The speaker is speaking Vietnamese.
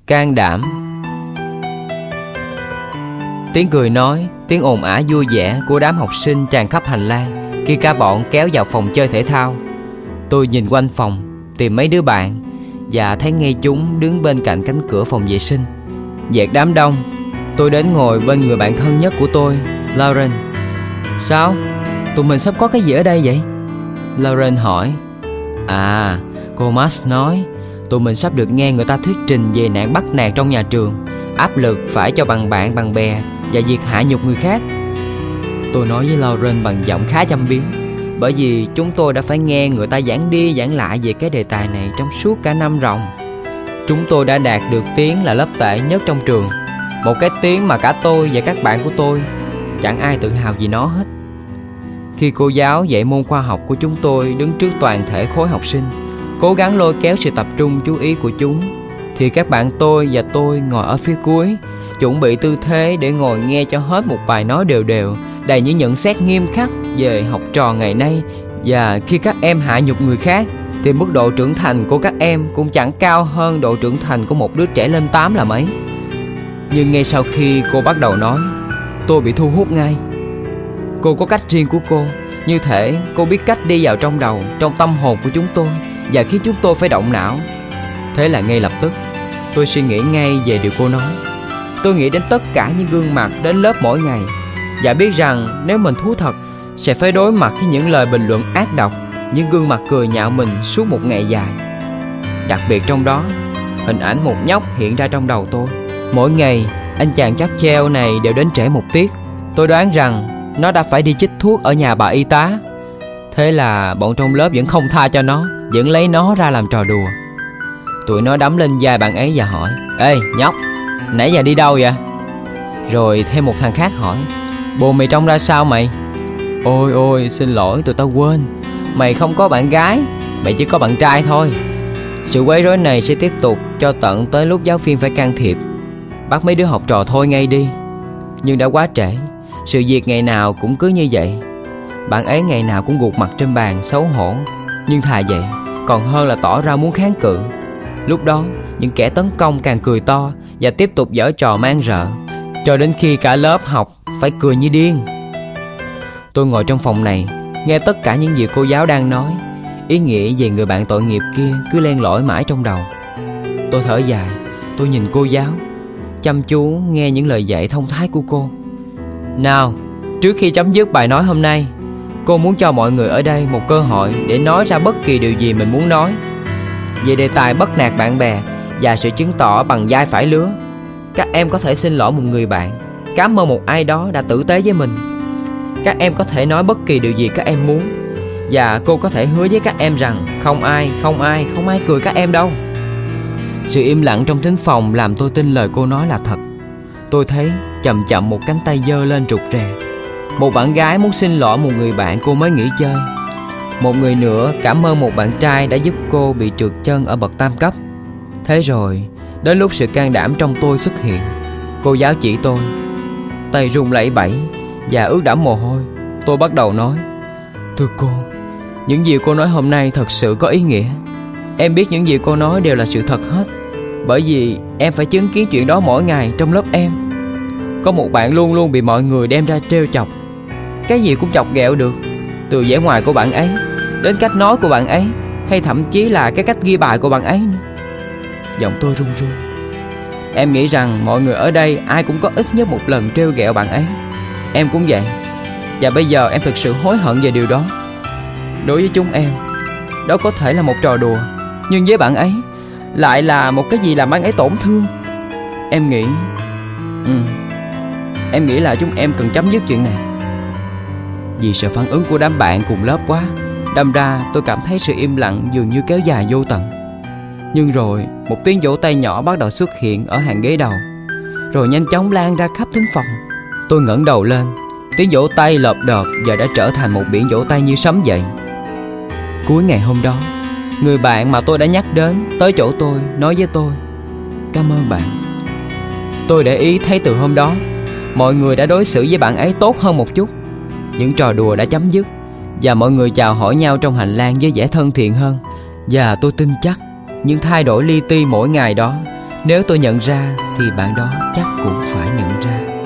can đảm. Tiếng cười nói, tiếng ồn ào vui vẻ của đám học sinh tràn khắp hành lang khi cả bọn kéo vào phòng chơi thể thao. Tôi nhìn quanh phòng tìm mấy đứa bạn và thấy ngay chúng đứng bên cạnh cánh cửa phòng vệ sinh. Dạt đám đông, tôi đến ngồi bên người bạn thân nhất của tôi, Lauren. Sao? Tụi mình sắp có cái gì ở đây vậy? Lauren hỏi. À, cô Max nói tụi mình sắp được nghe người ta thuyết trình về nạn bắt nạt trong nhà trường, áp lực phải cho bằng bạn bằng bè và việc hạ nhục người khác. Tôi nói với Lauren bằng giọng khá châm biếm, bởi vì chúng tôi đã phải nghe người ta giảng đi giảng lại về cái đề tài này trong suốt cả năm ròng. Chúng tôi đã đạt được tiếng là lớp tệ nhất trong trường, một cái tiếng mà cả tôi và các bạn của tôi chẳng ai tự hào vì nó hết. Khi cô giáo dạy môn khoa học của chúng tôi đứng trước toàn thể khối học sinh, cố gắng lôi kéo sự tập trung chú ý của chúng, thì các bạn tôi và tôi ngồi ở phía cuối, chuẩn bị tư thế để ngồi nghe cho hết một bài nói đều đều, đầy những nhận xét nghiêm khắc về học trò ngày nay. Và khi các em hạ nhục người khác, thì mức độ trưởng thành của các em cũng chẳng cao hơn độ trưởng thành của một đứa trẻ lên 8 là mấy. Nhưng ngay sau khi cô bắt đầu nói, tôi bị thu hút ngay. Cô có cách riêng của cô, như thể cô biết cách đi vào trong đầu, trong tâm hồn của chúng tôi và khiến chúng tôi phải động não. Thế là ngay lập tức tôi suy nghĩ ngay về điều cô nói. Tôi nghĩ đến tất cả những gương mặt đến lớp mỗi ngày và biết rằng nếu mình thú thật sẽ phải đối mặt với những lời bình luận ác độc, những gương mặt cười nhạo mình suốt một ngày dài. Đặc biệt trong đó, hình ảnh một nhóc hiện ra trong đầu tôi. Mỗi ngày anh chàng chắc treo này đều đến trễ một tiết. Tôi đoán rằng nó đã phải đi chích thuốc ở nhà bà y tá. Thế là bọn trong lớp vẫn không tha cho nó, vẫn lấy nó ra làm trò đùa. Tụi nó đấm lên vai bạn ấy và hỏi: Ê nhóc, nãy giờ đi đâu vậy? Rồi thêm một thằng khác hỏi: Bồ mày trông ra sao mày? Ôi ôi, xin lỗi, tụi tao quên, mày không có bạn gái, mày chỉ có bạn trai thôi. Sự quấy rối này sẽ tiếp tục cho tận tới lúc giáo viên phải can thiệp, bắt mấy đứa học trò thôi ngay đi. Nhưng đã quá trễ, sự việc ngày nào cũng cứ như vậy. Bạn ấy ngày nào cũng gục mặt trên bàn xấu hổ, nhưng thà vậy còn hơn là tỏ ra muốn kháng cự. Lúc đó những kẻ tấn công càng cười to và tiếp tục giở trò man rợ, cho đến khi cả lớp học phải cười như điên. Tôi ngồi trong phòng này, nghe tất cả những gì cô giáo đang nói. Ý nghĩa về người bạn tội nghiệp kia cứ len lỏi mãi trong đầu. Tôi thở dài, tôi nhìn cô giáo, chăm chú nghe những lời dạy thông thái của cô. Nào, trước khi chấm dứt bài nói hôm nay, cô muốn cho mọi người ở đây một cơ hội để nói ra bất kỳ điều gì mình muốn nói về đề tài bắt nạt bạn bè và sự chứng tỏ bằng vai phải lứa. Các em có thể xin lỗi một người bạn, cảm ơn một ai đó đã tử tế với mình. Các em có thể nói bất kỳ điều gì các em muốn, và cô có thể hứa với các em rằng không ai cười các em đâu. Sự im lặng trong thính phòng làm tôi tin lời cô nói là thật. Tôi thấy chậm chậm một cánh tay giơ lên rụt rè. Một bạn gái muốn xin lỗi một người bạn cô mới nghỉ chơi. Một người nữa cảm ơn một bạn trai đã giúp cô bị trượt chân ở bậc tam cấp. Thế rồi đến lúc sự can đảm trong tôi xuất hiện. Cô giáo chỉ tôi, tay run lẩy bẩy và ướt đẫm mồ hôi. Tôi bắt đầu nói: Thưa cô, những gì cô nói hôm nay thật sự có ý nghĩa. Em biết những gì cô nói đều là sự thật hết, bởi vì em phải chứng kiến chuyện đó mỗi ngày trong lớp em. Có một bạn luôn luôn bị mọi người đem ra trêu chọc, cái gì cũng chọc ghẹo được, từ vẻ ngoài của bạn ấy đến cách nói của bạn ấy, hay thậm chí là cái cách ghi bài của bạn ấy nữa. Giọng tôi run run. Em nghĩ rằng mọi người ở đây ai cũng có ít nhất một lần trêu ghẹo bạn ấy. Em cũng vậy. Và bây giờ em thực sự hối hận về điều đó. Đối với chúng em, đó có thể là một trò đùa, nhưng với bạn ấy lại là một cái gì làm anh ấy tổn thương. Em nghĩ là chúng em cần chấm dứt chuyện này. Vì sợ phản ứng của đám bạn cùng lớp quá, đâm ra tôi cảm thấy sự im lặng dường như kéo dài vô tận. Nhưng rồi một tiếng vỗ tay nhỏ bắt đầu xuất hiện ở hàng ghế đầu, rồi nhanh chóng lan ra khắp thính phòng. Tôi ngẩng đầu lên, tiếng vỗ tay lợp đợp giờ đã trở thành một biển vỗ tay như sấm vậy. Cuối ngày hôm đó, người bạn mà tôi đã nhắc đến tới chỗ tôi nói với tôi: Cảm ơn bạn. Tôi để ý thấy từ hôm đó mọi người đã đối xử với bạn ấy tốt hơn một chút. Những trò đùa đã chấm dứt và mọi người chào hỏi nhau trong hành lang với vẻ thân thiện hơn. Và tôi tin chắc những thay đổi li ti mỗi ngày đó Nếu tôi nhận ra thì bạn đó chắc cũng phải nhận ra.